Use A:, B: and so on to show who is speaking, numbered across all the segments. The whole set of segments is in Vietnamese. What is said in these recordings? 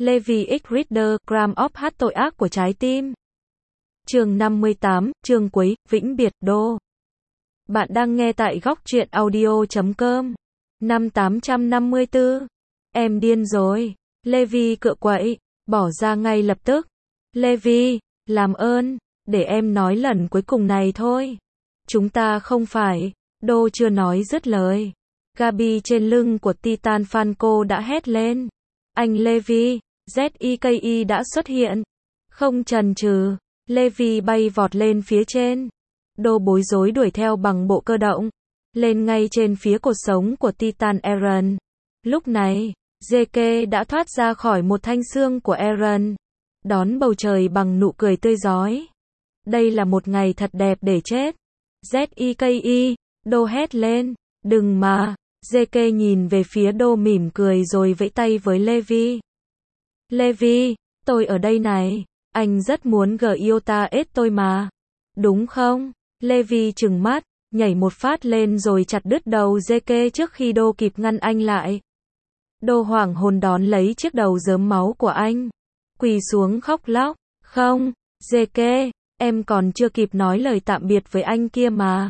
A: Levi X Reader, Gram of Hát tội ác của trái tim. Chương 58, chương cuối, vĩnh biệt, đô. Bạn đang nghe tại góc truyện audio.com. Năm 854. Em điên rồi. Levi cựa quậy, bỏ ra ngay lập tức. Levi, làm ơn, để em nói lần cuối cùng này thôi. Chúng ta không phải. Đô chưa nói dứt lời. Gabi trên lưng của Titan Falco đã hét lên. Anh Levi, ZEKI đã xuất hiện. Không chần chừ, Levi bay vọt lên phía trên. Đô bối rối đuổi theo bằng bộ cơ động. Lên ngay trên phía cột sống của Titan Eren. Lúc này, Zeke đã thoát ra khỏi một thanh xương của Eren. Đón bầu trời bằng nụ cười tươi rói. Đây là một ngày thật đẹp để chết. ZEKI, Đô hét lên. Đừng mà. Zeke nhìn về phía Đô mỉm cười rồi vẫy tay với Levi. Levi, tôi ở đây này. Anh rất muốn Giota ết tôi mà. Đúng không? Levi trừng mắt, nhảy một phát lên rồi chặt đứt đầu Zeke trước khi Đô kịp ngăn anh lại. Đô hoảng hồn đón lấy chiếc đầu rớm máu của anh. Quỳ xuống khóc lóc. Không, Zeke, em còn chưa kịp nói lời tạm biệt với anh kia mà.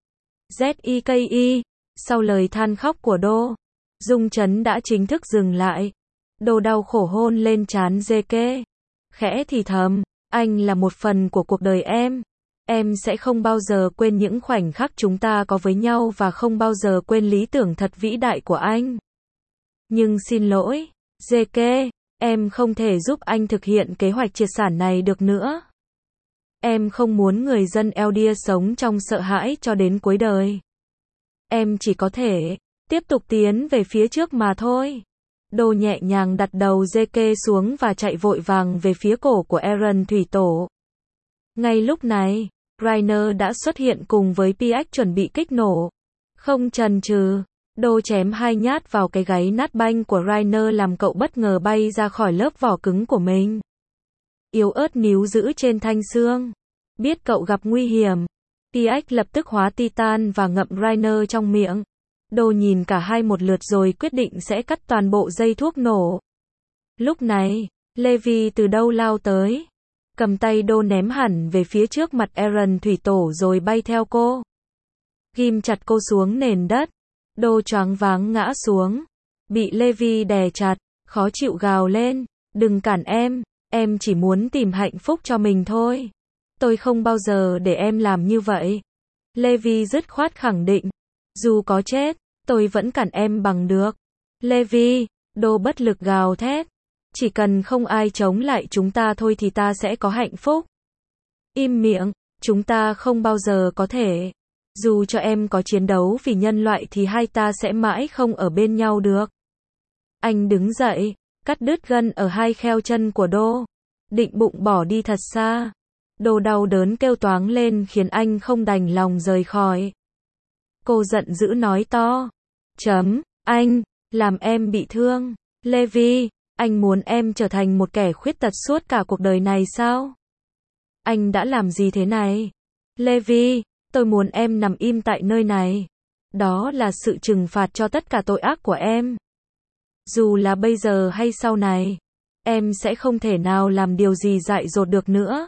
A: ZEKI, sau lời than khóc của Đô, rung chấn đã chính thức dừng lại. Đô đau khổ hôn lên trán Zeke. Khẽ thì thầm, anh là một phần của cuộc đời em. Em sẽ không bao giờ quên những khoảnh khắc chúng ta có với nhau và không bao giờ quên lý tưởng thật vĩ đại của anh. Nhưng xin lỗi, Zeke, em không thể giúp anh thực hiện kế hoạch triệt sản này được nữa. Em không muốn người dân Eldia sống trong sợ hãi cho đến cuối đời. Em chỉ có thể tiếp tục tiến về phía trước mà thôi. Đô nhẹ nhàng đặt đầu Zeke xuống và chạy vội vàng về phía cổ của Eren thủy tổ. Ngay lúc này, Rainer đã xuất hiện cùng với PX chuẩn bị kích nổ. Không chần chừ, Đô chém hai nhát vào cái gáy nát banh của Rainer làm cậu bất ngờ bay ra khỏi lớp vỏ cứng của mình. Yếu ớt níu giữ trên thanh xương. Biết cậu gặp nguy hiểm, PX lập tức hóa Titan và ngậm Rainer trong miệng. Đô nhìn cả hai một lượt rồi quyết định sẽ cắt toàn bộ dây thuốc nổ. Lúc này, Levi từ đâu lao tới. Cầm tay Đô ném hẳn về phía trước mặt Eren thủy tổ rồi bay theo cô. Ghim chặt cô xuống nền đất. Đô choáng váng ngã xuống. Bị Levi đè chặt, khó chịu gào lên. Đừng cản em chỉ muốn tìm hạnh phúc cho mình thôi. Tôi không bao giờ để em làm như vậy. Levi dứt khoát khẳng định. Dù có chết, tôi vẫn cản em bằng được. Levi, Đô bất lực gào thét. Chỉ cần không ai chống lại chúng ta thôi thì ta sẽ có hạnh phúc. Im miệng, chúng ta không bao giờ có thể. Dù cho em có chiến đấu vì nhân loại thì hai ta sẽ mãi không ở bên nhau được. Anh đứng dậy, cắt đứt gân ở hai kheo chân của Đô. Định bụng bỏ đi thật xa. Đô đau đớn kêu toáng lên khiến anh không đành lòng rời khỏi. Cô giận dữ nói to. Anh, làm em bị thương. Levi, anh muốn em trở thành một kẻ khuyết tật suốt cả cuộc đời này sao? Anh đã làm gì thế này? Levi, tôi muốn em nằm im tại nơi này. Đó là sự trừng phạt cho tất cả tội ác của em. Dù là bây giờ hay sau này, em sẽ không thể nào làm điều gì dại dột được nữa.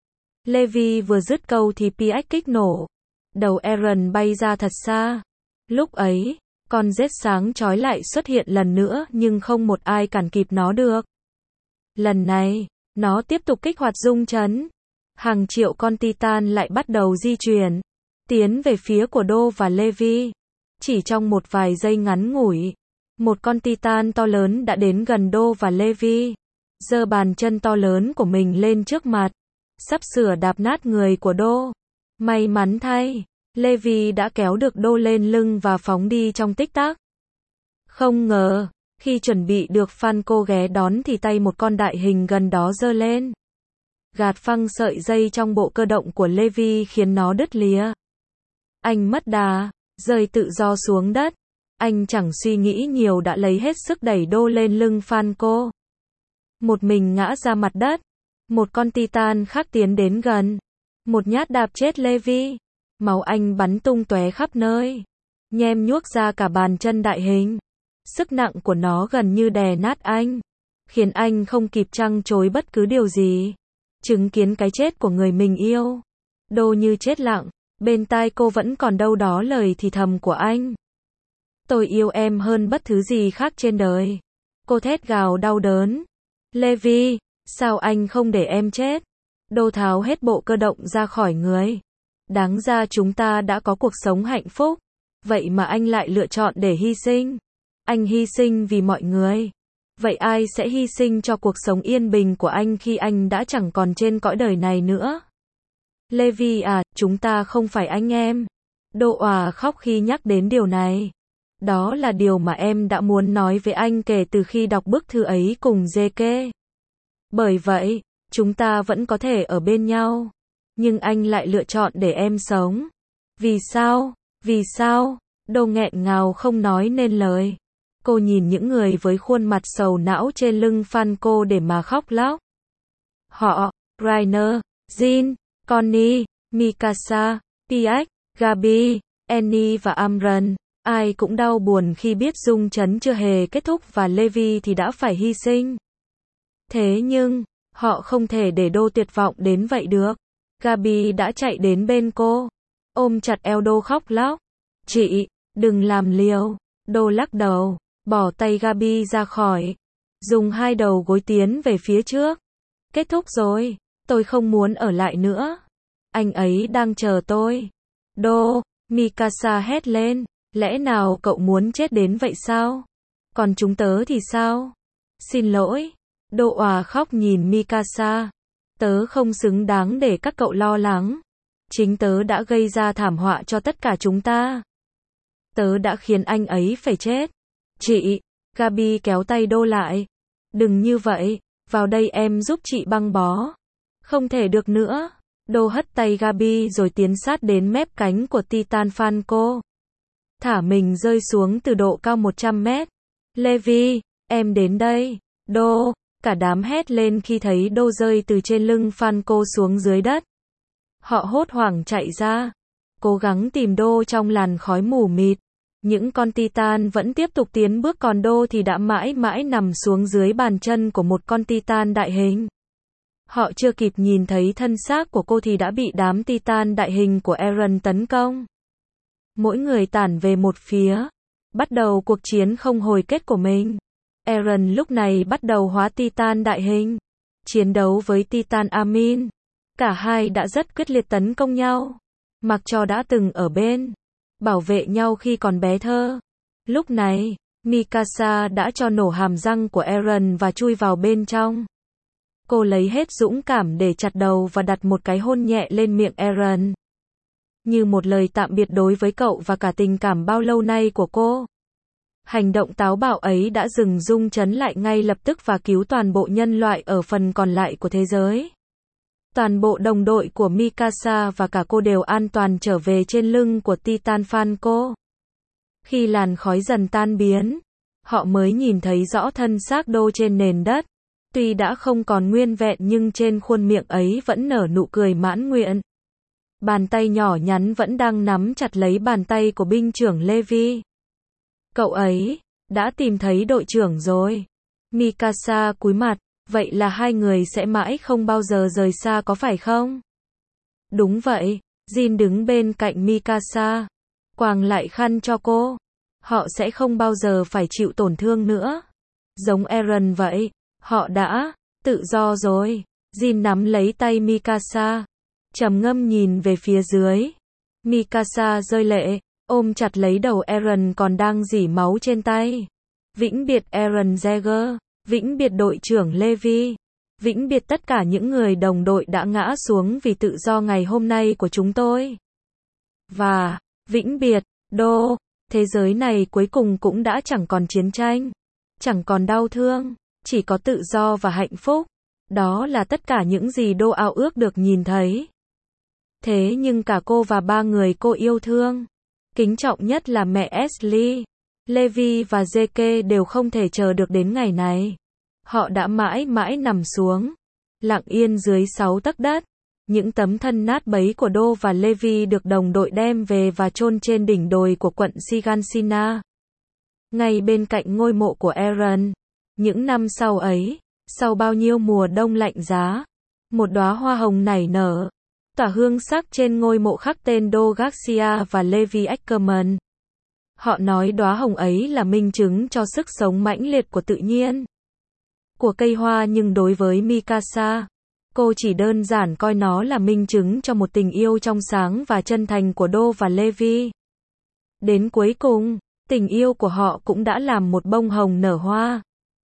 A: Levi vừa dứt câu thì PX kích nổ. Đầu Eren bay ra thật xa. Lúc ấy, con rết sáng chói lại xuất hiện lần nữa nhưng không một ai cản kịp nó được. Lần này, nó tiếp tục kích hoạt rung chấn. Hàng triệu con Titan lại bắt đầu di chuyển, tiến về phía của Đô và Levi. Chỉ trong một vài giây ngắn ngủi, một con Titan to lớn đã đến gần Đô và Levi. Giơ bàn chân to lớn của mình lên trước mặt, sắp sửa đạp nát người của Đô. May mắn thay, Levi đã kéo được Đô lên lưng và phóng đi trong tích tắc. Không ngờ, khi chuẩn bị được Falco ghé đón thì tay một con đại hình gần đó giơ lên. Gạt phăng sợi dây trong bộ cơ động của Levi khiến nó đứt lìa. Anh mất đà, rơi tự do xuống đất. Anh chẳng suy nghĩ nhiều đã lấy hết sức đẩy Đô lên lưng Falco. Một mình ngã ra mặt đất. Một con Titan khác tiến đến gần. Một nhát đạp chết Levi. Máu anh bắn tung tóe khắp nơi. Nhem nhuốc ra cả bàn chân đại hình. Sức nặng của nó gần như đè nát anh. khiến anh không kịp trăng trối bất cứ điều gì. Chứng kiến cái chết của người mình yêu. Đô như chết lặng, bên tai cô vẫn còn đâu đó lời thì thầm của anh. Tôi yêu em hơn bất thứ gì khác trên đời. Cô thét gào đau đớn. Levi, sao anh không để em chết? Đô tháo hết bộ cơ động ra khỏi người. Đáng ra chúng ta đã có cuộc sống hạnh phúc. Vậy mà anh lại lựa chọn để hy sinh. Anh hy sinh vì mọi người. Vậy ai sẽ hy sinh cho cuộc sống yên bình của anh khi anh đã chẳng còn trên cõi đời này nữa? Levi à, chúng ta không phải anh em. Đô òa khóc khi nhắc đến điều này. Đó là điều mà em đã muốn nói với anh kể từ khi đọc bức thư ấy cùng JK. Bởi vậy, chúng ta vẫn có thể ở bên nhau. Nhưng anh lại lựa chọn để em sống. Vì sao? Vì sao? Đô nghẹn ngào không nói nên lời. Cô nhìn những người với khuôn mặt sầu não trên lưng Falco để mà khóc lóc. Họ, Rainer, Jean, Connie, Mikasa, Piak, Gabi, Annie và Amran, ai cũng đau buồn khi biết dung trấn chưa hề kết thúc và Levi thì đã phải hy sinh. Thế nhưng, họ không thể để Đô tuyệt vọng đến vậy được. Gabi đã chạy đến bên cô, ôm chặt eo Đô khóc lóc. Chị, đừng làm liều. Đô lắc đầu, bỏ tay Gabi ra khỏi, dùng hai đầu gối tiến về phía trước. Kết thúc rồi, tôi không muốn ở lại nữa. Anh ấy đang chờ tôi. Đô, Mikasa hét lên, lẽ nào cậu muốn chết đến vậy sao? Còn chúng tớ thì sao? Xin lỗi. Đô òa khóc nhìn Mikasa. Tớ không xứng đáng để các cậu lo lắng. Chính tớ đã gây ra thảm họa cho tất cả chúng ta. Tớ đã khiến anh ấy phải chết. Chị, Gabi kéo tay Đô lại. Đừng như vậy, vào đây em giúp chị băng bó. Không thể được nữa. Đô hất tay Gabi rồi tiến sát đến mép cánh của Titan Falco. Thả mình rơi xuống từ độ cao 100 mét. Levi, em đến đây. Đô, cả đám hét lên khi thấy Đô rơi từ trên lưng Falco xuống dưới đất. Họ hốt hoảng chạy ra, cố gắng tìm Đô trong làn khói mù mịt. Những con Titan vẫn tiếp tục tiến bước còn Đô thì đã mãi mãi nằm xuống dưới bàn chân của một con Titan đại hình. Họ chưa kịp nhìn thấy thân xác của cô thì đã bị đám Titan đại hình của Eren tấn công. Mỗi người tản về một phía, bắt đầu cuộc chiến không hồi kết của mình. Eren lúc này bắt đầu hóa Titan đại hình, chiến đấu với Titan Amin. Cả hai đã rất quyết liệt tấn công nhau, mặc cho đã từng ở bên, bảo vệ nhau khi còn bé thơ. Lúc này, Mikasa đã cho nổ hàm răng của Eren và chui vào bên trong. Cô lấy hết dũng cảm để chặt đầu và đặt một cái hôn nhẹ lên miệng Eren. Như một lời tạm biệt đối với cậu và cả tình cảm bao lâu nay của cô. Hành động táo bạo ấy đã dừng dung trấn lại ngay lập tức và cứu toàn bộ nhân loại ở phần còn lại của thế giới. Toàn bộ đồng đội của Mikasa và cả cô đều an toàn trở về trên lưng của Titan Falco. Khi làn khói dần tan biến, họ mới nhìn thấy rõ thân xác Đô trên nền đất. Tuy đã không còn nguyên vẹn nhưng trên khuôn miệng ấy vẫn nở nụ cười mãn nguyện. Bàn tay nhỏ nhắn vẫn đang nắm chặt lấy bàn tay của binh trưởng Levi. Cậu ấy đã tìm thấy đội trưởng rồi. Mikasa cúi mặt, vậy là hai người sẽ mãi không bao giờ rời xa có phải không? Đúng vậy, Jin đứng bên cạnh Mikasa, quàng lại khăn cho cô. Họ sẽ không bao giờ phải chịu tổn thương nữa. Giống Eren vậy, họ đã tự do rồi. Jin nắm lấy tay Mikasa, trầm ngâm nhìn về phía dưới. Mikasa rơi lệ, ôm chặt lấy đầu Eren còn đang rỉ máu trên tay. Vĩnh biệt Eren Jaeger, vĩnh biệt đội trưởng Levi, vĩnh biệt tất cả những người đồng đội đã ngã xuống vì tự do ngày hôm nay của chúng tôi. Và, vĩnh biệt, Đô, thế giới này cuối cùng cũng đã chẳng còn chiến tranh, chẳng còn đau thương, chỉ có tự do và hạnh phúc. Đó là tất cả những gì Đô ao ước được nhìn thấy. Thế nhưng cả cô và ba người cô yêu thương, kính trọng nhất là mẹ Ashley, Levi và JK đều không thể chờ được đến ngày này. Họ đã mãi mãi nằm xuống, lặng yên dưới 6 tấc đất. Những tấm thân nát bấy của Đô và Levi được đồng đội đem về và chôn trên đỉnh đồi của quận Shigansina. Ngay bên cạnh ngôi mộ của Eren, Những năm sau ấy, sau bao nhiêu mùa đông lạnh giá, một đóa hoa hồng nảy nở, tỏa hương sắc trên ngôi mộ khắc tên Do Garcia và Levi Ackerman. Họ nói đóa hồng ấy là minh chứng cho sức sống mãnh liệt của tự nhiên, của cây hoa, nhưng đối với Mikasa, cô chỉ đơn giản coi nó là minh chứng cho một tình yêu trong sáng và chân thành của Do và Levi. Đến cuối cùng, tình yêu của họ cũng đã làm một bông hồng nở hoa.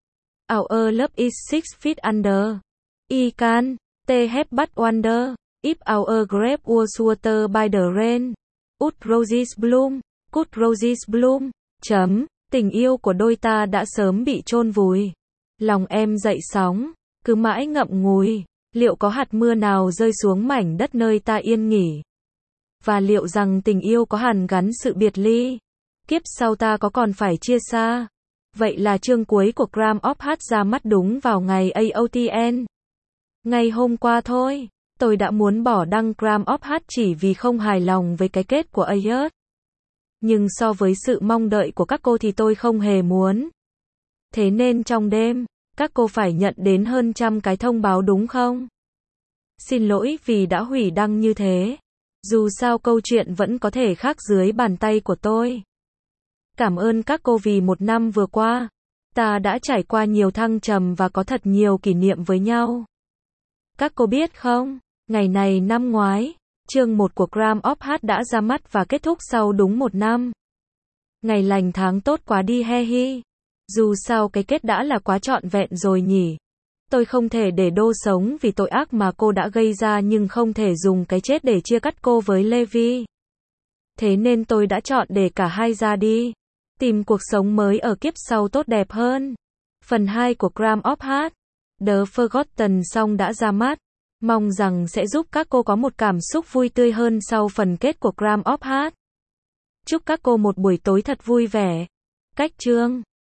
A: Our love is 6 feet under. I can, te have but wonder, if our grape was watered by the rain. Would roses bloom, could roses bloom. Tình yêu của đôi ta đã sớm bị chôn vùi. Lòng em dậy sóng, cứ mãi ngậm ngùi. Liệu có hạt mưa nào rơi xuống mảnh đất nơi ta yên nghỉ? Và liệu rằng tình yêu có hàn gắn sự biệt ly? Kiếp sau ta có còn phải chia xa? Vậy là chương cuối của Gram of Heart ra mắt đúng vào ngày AOTN. Ngày hôm qua thôi, tôi đã muốn bỏ đăng Gram of Heart chỉ vì không hài lòng với cái kết của AOT. Nhưng so với sự mong đợi của các cô thì tôi không hề muốn. Thế nên trong đêm, các cô phải nhận đến hơn 100 cái thông báo đúng không? Xin lỗi vì đã hủy đăng như thế. Dù sao câu chuyện vẫn có thể khác dưới bàn tay của tôi. Cảm ơn các cô vì một năm vừa qua, ta đã trải qua nhiều thăng trầm và có thật nhiều kỷ niệm với nhau. Các cô biết không, ngày này năm ngoái, chương 1 của Gram of Heart đã ra mắt và kết thúc sau đúng một năm. Ngày lành tháng tốt quá đi he hi. Dù sao cái kết đã là quá trọn vẹn rồi nhỉ. Tôi không thể để Do sống vì tội ác mà cô đã gây ra, nhưng không thể dùng cái chết để chia cắt cô với Levi. Thế nên tôi đã chọn để cả hai ra đi, tìm cuộc sống mới ở kiếp sau tốt đẹp hơn. Phần 2 của Gram of Heart, The Forgotten Song đã ra mắt. Mong rằng sẽ giúp các cô có một cảm xúc vui tươi hơn sau phần kết của Gram of Heart. Chúc các cô một buổi tối thật vui vẻ. Cách chương